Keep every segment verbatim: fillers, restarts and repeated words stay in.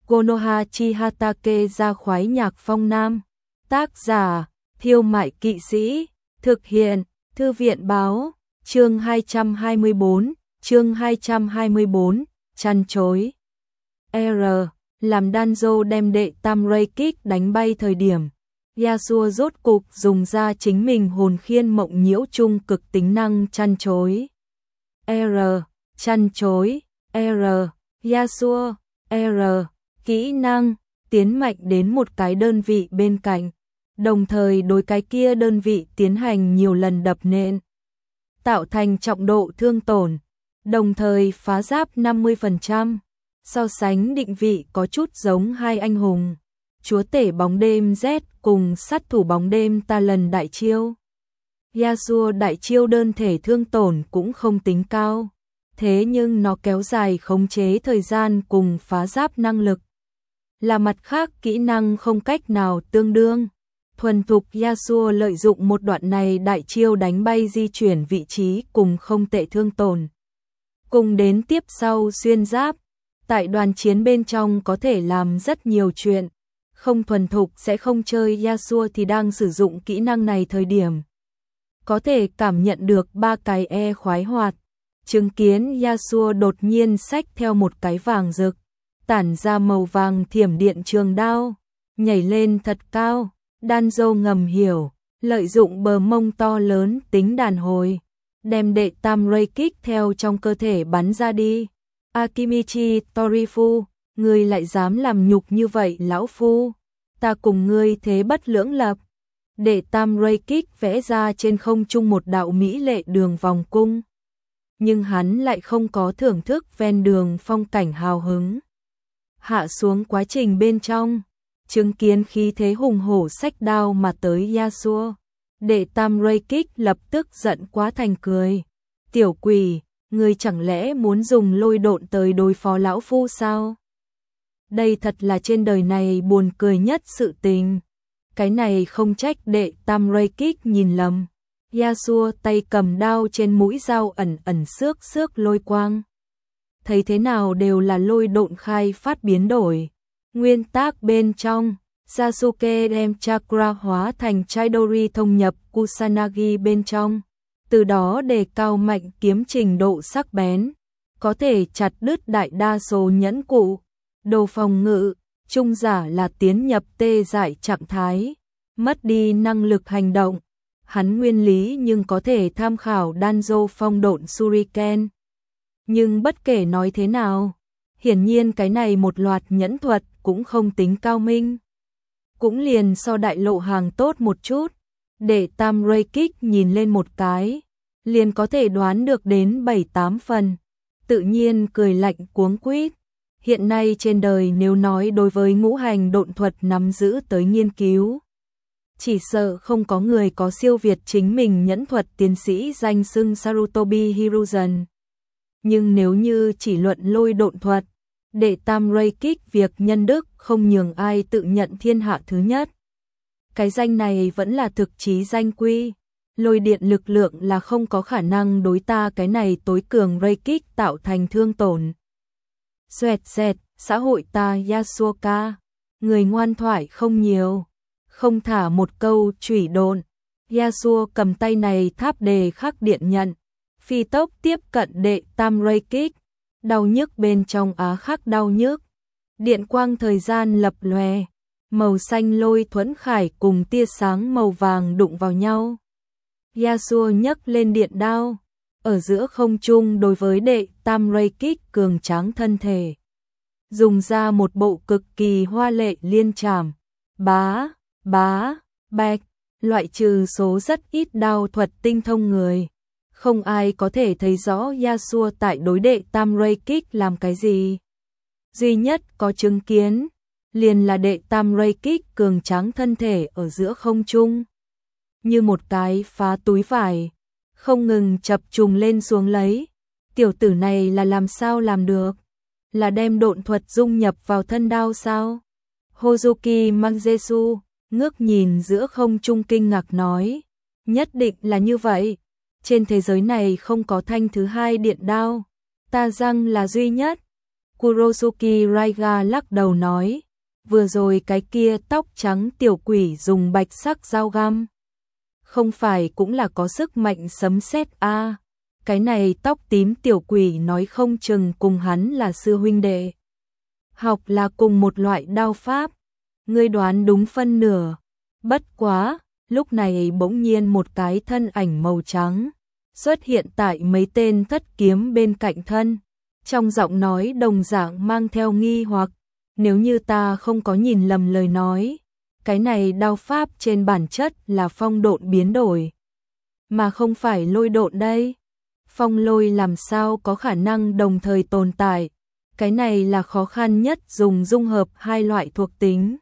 Konoha Chihatake ra khoái nhạc phong nam. Tác giả, Thiêu Mại Kỵ Sĩ. Thực hiện, Thư viện báo. Chương hai trăm hai mươi tư, chương hai trăm hai mươi tư, chăn chối. R. Làm Danzo đem đệ tam ray kick đánh bay thời điểm. Yasuo rốt cục dùng ra chính mình hồn khiên mộng nhiễu trung cực tính năng chăn chối. R. Chăn chối. R. Yasuo. R. Kỹ năng, tiến mạnh đến một cái đơn vị bên cạnh, đồng thời đối cái kia đơn vị tiến hành nhiều lần đập nện, tạo thành trọng độ thương tổn, đồng thời phá giáp năm mươi phần trăm. So sánh định vị có chút giống hai anh hùng, chúa tể bóng đêm Z cùng sát thủ bóng đêm Talon đại chiêu. Yasuo đại chiêu đơn thể thương tổn cũng không tính cao, thế nhưng nó kéo dài khống chế thời gian cùng phá giáp năng lực. Là mặt khác kỹ năng không cách nào tương đương. Thuần thục Yasuo lợi dụng một đoạn này đại chiêu đánh bay di chuyển vị trí cùng không tệ thương tổn. Cùng đến tiếp sau xuyên giáp, tại đoàn chiến bên trong có thể làm rất nhiều chuyện. Không thuần thục sẽ không chơi Yasuo thì đang sử dụng kỹ năng này thời điểm. Có thể cảm nhận được ba cái E khoái hoạt. Chứng kiến Yasuo đột nhiên xách theo một cái vàng rực, tản ra màu vàng thiểm điện trường đao, nhảy lên thật cao. Danzo ngầm hiểu, lợi dụng bờ mông to lớn tính đàn hồi, đem đệ tam ray kick theo trong cơ thể bắn ra đi. Akimichi Torifu, ngươi lại dám làm nhục như vậy lão phu, ta cùng ngươi thế bất lưỡng lập. Đệ tam ray kick vẽ ra trên không trung một đạo mỹ lệ đường vòng cung, nhưng hắn lại không có thưởng thức ven đường phong cảnh hào hứng. Hạ xuống quá trình bên trong, chứng kiến khí thế hùng hổ xách đao mà tới Yasuo, đệ tam ray kick lập tức giận quá thành cười. Tiểu quỷ, ngươi chẳng lẽ muốn dùng lôi độn tới đối phó lão phu sao? Đây thật là trên đời này buồn cười nhất sự tình. Cái này không trách đệ tam ray kick nhìn lầm. Yasuo tay cầm đao trên mũi dao ẩn ẩn xước xước lôi quang. Thấy thế nào đều là lôi độn khai phát biến đổi. Nguyên tác bên trong, Sasuke đem chakra hóa thành Chidori thông nhập Kusanagi bên trong, từ đó đề cao mạnh kiếm trình độ sắc bén, có thể chặt đứt đại đa số nhẫn cụ. Đồ phòng ngự, trung giả là tiến nhập tê dại trạng thái, mất đi năng lực hành động. Hắn nguyên lý nhưng có thể tham khảo Danzo phong độn Shuriken. Nhưng bất kể nói thế nào, hiển nhiên cái này một loạt nhẫn thuật cũng không tính cao minh. Cũng liền so đại lộ hàng tốt một chút. Để tam ray kick nhìn lên một cái, liền có thể đoán được đến bảy tám phần. Tự nhiên cười lạnh cuống quýt. Hiện nay trên đời nếu nói đối với ngũ hành độn thuật nắm giữ tới nghiên cứu, chỉ sợ không có người có siêu việt chính mình nhẫn thuật tiến sĩ danh xưng Sarutobi Hiruzen. Nhưng nếu như chỉ luận lôi độn thuật, đệ tam ray kick việc nhân đức không nhường ai tự nhận thiên hạ thứ nhất. Cái danh này vẫn là thực chí danh quy. Lôi điện lực lượng là không có khả năng đối ta cái này tối cường ray kick tạo thành thương tổn. Xoẹt xẹt, xã hội ta Yasuoka, người ngoan thoại không nhiều, không thả một câu chủy độn. Yasuo cầm tay này tháp đề khắc điện nhận, phi tốc tiếp cận đệ tam ray kick, đau nhức bên trong á khắc đau nhức. Điện quang thời gian lập lòe, màu xanh lôi thuẫn khải cùng tia sáng màu vàng đụng vào nhau. Yasuo nhấc lên điện đao, ở giữa không trung đối với đệ tam ray kick cường tráng thân thể, dùng ra một bộ cực kỳ hoa lệ liên trảm, bá, bá, bạch, loại trừ số rất ít đao thuật tinh thông người. Không ai có thể thấy rõ Yasuo tại đối đệ tam ray kick làm cái gì. Duy nhất có chứng kiến, liền là đệ tam ray kick cường tráng thân thể ở giữa không trung, như một cái phá túi vải, không ngừng chập trùng lên xuống lấy. Tiểu tử này là làm sao làm được? Là đem độn thuật dung nhập vào thân đao sao? Hozuki Mangetsu ngước nhìn giữa không trung kinh ngạc nói, nhất định là như vậy. Trên thế giới này không có thanh thứ hai điện đao, ta răng là duy nhất. Kurosuke Raiga lắc đầu nói, vừa rồi cái kia tóc trắng tiểu quỷ dùng bạch sắc dao găm. Không phải cũng là có sức mạnh sấm sét a? À, cái này tóc tím tiểu quỷ nói không chừng cùng hắn là sư huynh đệ. Học là cùng một loại đao pháp. Ngươi đoán đúng phân nửa. Bất quá, lúc này bỗng nhiên một cái thân ảnh màu trắng xuất hiện tại mấy tên thất kiếm bên cạnh thân. Trong giọng nói đồng dạng mang theo nghi hoặc, nếu như ta không có nhìn lầm lời nói, cái này đao pháp trên bản chất là phong độn biến đổi, mà không phải lôi độn đây. Phong lôi làm sao có khả năng đồng thời tồn tại, cái này là khó khăn nhất dùng dung hợp hai loại thuộc tính.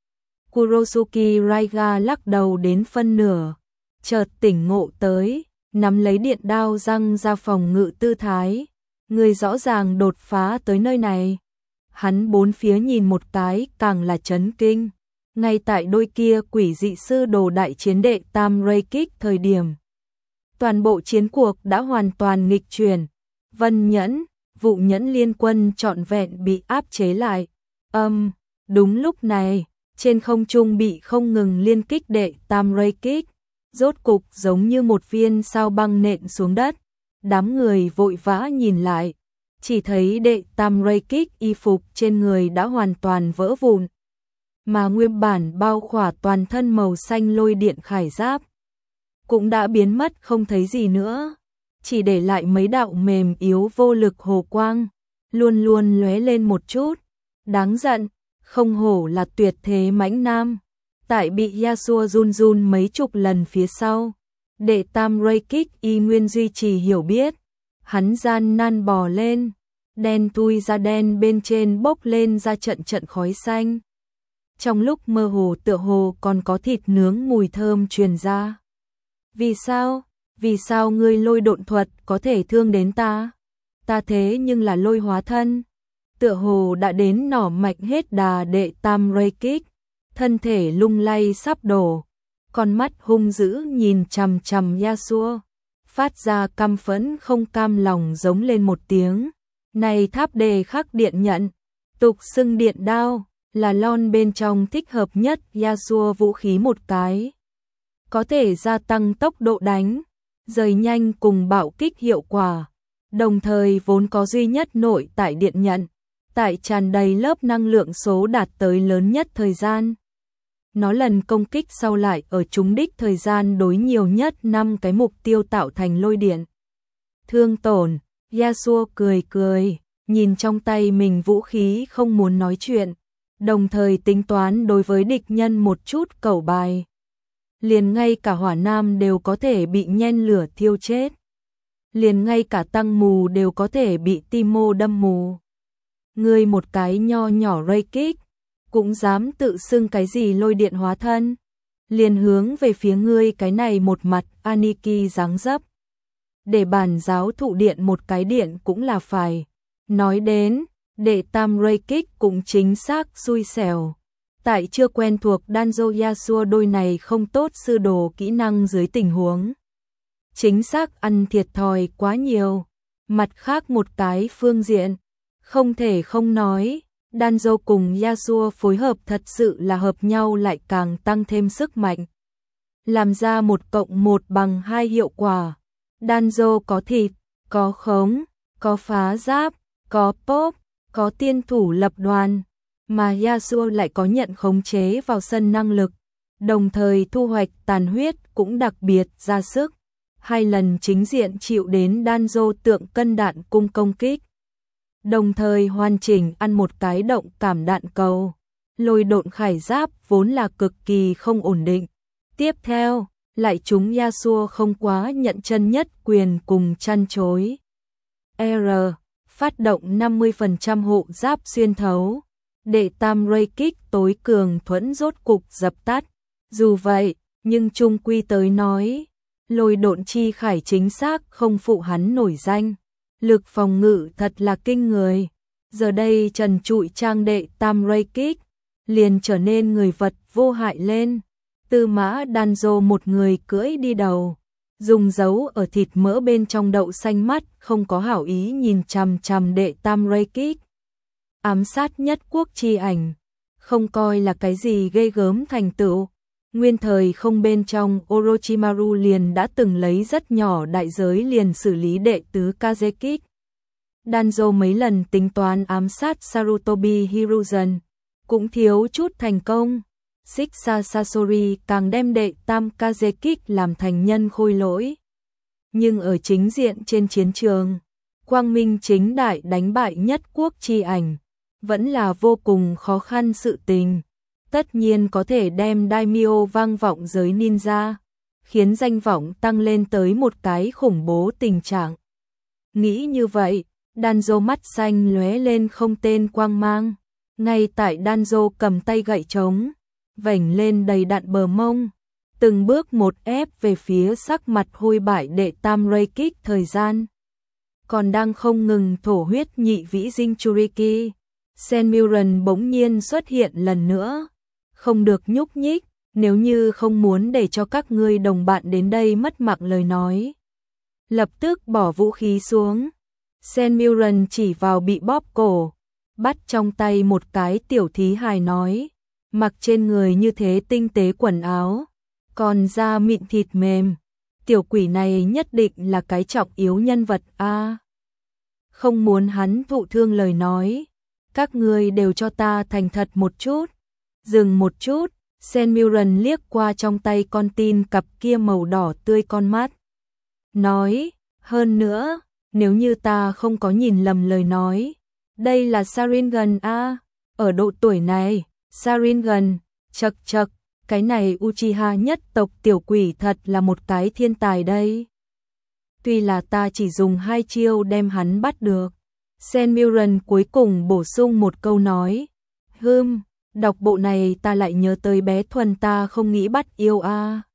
Kurosuke Raiga lắc đầu đến phân nửa, chợt tỉnh ngộ tới, nắm lấy điện đao răng ra phòng ngự tư thái. Người rõ ràng đột phá tới nơi này. Hắn bốn phía nhìn một cái càng là chấn kinh. Ngay tại đôi kia quỷ dị sư đồ đại chiến đệ tam ray kích thời điểm. Toàn bộ chiến cuộc đã hoàn toàn nghịch chuyển. Vân Nhẫn, Vụ Nhẫn liên quân trọn vẹn bị áp chế lại. Âm, um, đúng lúc này, trên không trung bị không ngừng liên kích đệ tam ray kích. Rốt cục giống như một viên sao băng nện xuống đất. Đám người vội vã nhìn lại, chỉ thấy đệ tam ray kích y phục trên người đã hoàn toàn vỡ vụn, mà nguyên bản bao khỏa toàn thân màu xanh lôi điện khải giáp cũng đã biến mất không thấy gì nữa, chỉ để lại mấy đạo mềm yếu vô lực hồ quang, luôn luôn lóe lên một chút. Đáng giận, không hổ là tuyệt thế mãnh nam, tại bị Yasuo run run mấy chục lần phía sau. Đệ tam ray kích y nguyên duy trì hiểu biết, hắn gian nan bò lên, đen thui ra đen bên trên bốc lên ra trận trận khói xanh. Trong lúc mơ hồ tựa hồ còn có thịt nướng mùi thơm truyền ra. Vì sao? Vì sao ngươi lôi độn thuật có thể thương đến ta? Ta thế nhưng là lôi hóa thân. Tựa hồ đã đến nỏ mạnh hết đà đệ tam ray kích, thân thể lung lay sắp đổ. Con mắt hung dữ nhìn chằm chằm Yasuo, phát ra căm phẫn không cam lòng giống lên một tiếng. Này tháp đề khắc điện nhận, tục xưng điện đao, là lon bên trong thích hợp nhất Yasuo vũ khí một cái. Có thể gia tăng tốc độ đánh, rời nhanh cùng bạo kích hiệu quả, đồng thời vốn có duy nhất nội tại điện nhận, tại tràn đầy lớp năng lượng số đạt tới lớn nhất thời gian. Nó lần công kích sau lại ở trúng đích thời gian đối nhiều nhất năm cái mục tiêu tạo thành lôi điện. Thương tổn, Yasuo cười cười, nhìn trong tay mình vũ khí không muốn nói chuyện, đồng thời tính toán đối với địch nhân một chút cẩu bài. Liền ngay cả hỏa nam đều có thể bị nhen lửa thiêu chết. Liền ngay cả tăng mù đều có thể bị Timo đâm mù. Ngươi một cái nho nhỏ ray kích, cũng dám tự xưng cái gì lôi điện hóa thân, liền hướng về phía ngươi cái này một mặt Aniki dáng dấp. Để bản giáo thụ điện một cái điện cũng là phải. Nói đến, đệ tam ray kích cũng chính xác xui xẻo. Tại chưa quen thuộc Danzo Yasuo đôi này không tốt sư đồ kỹ năng dưới tình huống. Chính xác ăn thiệt thòi quá nhiều. Mặt khác một cái phương diện, không thể không nói. Danzo cùng Yasuo phối hợp thật sự là hợp nhau lại càng tăng thêm sức mạnh. Làm ra một cộng một bằng hai hiệu quả. Danzo có thịt, có khống, có phá giáp, có pop, có tiên thủ lập đoàn, mà Yasuo lại có nhận khống chế vào sân năng lực, đồng thời thu hoạch tàn huyết cũng đặc biệt ra sức. Hai lần chính diện chịu đến Danzo tượng cân đạn cung công kích. Đồng thời hoàn chỉnh ăn một cái động cảm đạn cầu. Lôi độn khải giáp vốn là cực kỳ không ổn định. Tiếp theo, lại chúng Yasuo không quá nhận chân nhất quyền cùng chăn chối. R. Phát động năm mươi phần trăm hộ giáp xuyên thấu. Đệ tam ray kích tối cường thuẫn rốt cục dập tắt. Dù vậy, nhưng chung quy tới nói, lôi độn chi khải chính xác không phụ hắn nổi danh. Lực phòng ngự thật là kinh người. Giờ đây trần trụi trang đệ tam ray kích liền trở nên người vật vô hại lên. Tư mã Danzo một người cưỡi đi đầu, dùng dấu ở thịt mỡ bên trong đậu xanh mắt không có hảo ý nhìn chằm chằm đệ tam ray kích. ám sát nhất quốc chi ảnh, không coi là cái gì ghê gớm thành tựu. Nguyên thời không bên trong Orochimaru liền đã từng lấy rất nhỏ đại giới liền xử lý đệ tứ Kazekage. Danzo mấy lần tính toán ám sát Sarutobi Hiruzen, cũng thiếu chút thành công. Shixa Sasori càng đem đệ tam Kazekage làm thành nhân khôi lỗi. Nhưng ở chính diện trên chiến trường, quang minh chính đại đánh bại nhất quốc chi ảnh, vẫn là vô cùng khó khăn sự tình. Tất nhiên có thể đem Daimyo vang vọng giới ninja, khiến danh vọng tăng lên tới một cái khủng bố tình trạng. Nghĩ như vậy, Danzo mắt xanh lóe lên không tên quang mang. Ngay tại Danzo cầm tay gậy trống, vảnh lên đầy đặn bờ mông, từng bước một ép về phía sắc mặt hôi bại đệ tam Reikik thời gian. Còn đang không ngừng thổ huyết nhị vĩ Jinchuriki, Senmuren bỗng nhiên xuất hiện lần nữa. Không được nhúc nhích, nếu như không muốn để cho các ngươi đồng bạn đến đây mất mạng lời nói. Lập tức bỏ vũ khí xuống. Senmuren chỉ vào bị bóp cổ, bắt trong tay một cái tiểu thí hài nói, mặc trên người như thế tinh tế quần áo, còn da mịn thịt mềm, tiểu quỷ này nhất định là cái trọng yếu nhân vật a. À, không muốn hắn thụ thương lời nói, các ngươi đều cho ta thành thật một chút. Dừng một chút, Senmuren liếc qua trong tay con tin cặp kia màu đỏ tươi con mắt. Nói, hơn nữa, nếu như ta không có nhìn lầm lời nói, đây là Sharingan a, ở độ tuổi này, Sharingan, chậc chậc, cái này Uchiha nhất tộc tiểu quỷ thật là một cái thiên tài đây. Tuy là ta chỉ dùng hai chiêu đem hắn bắt được. Senmuren cuối cùng bổ sung một câu nói, hừm, đọc bộ này ta lại nhớ tới bé Thuần ta không nghĩ bắt yêu a.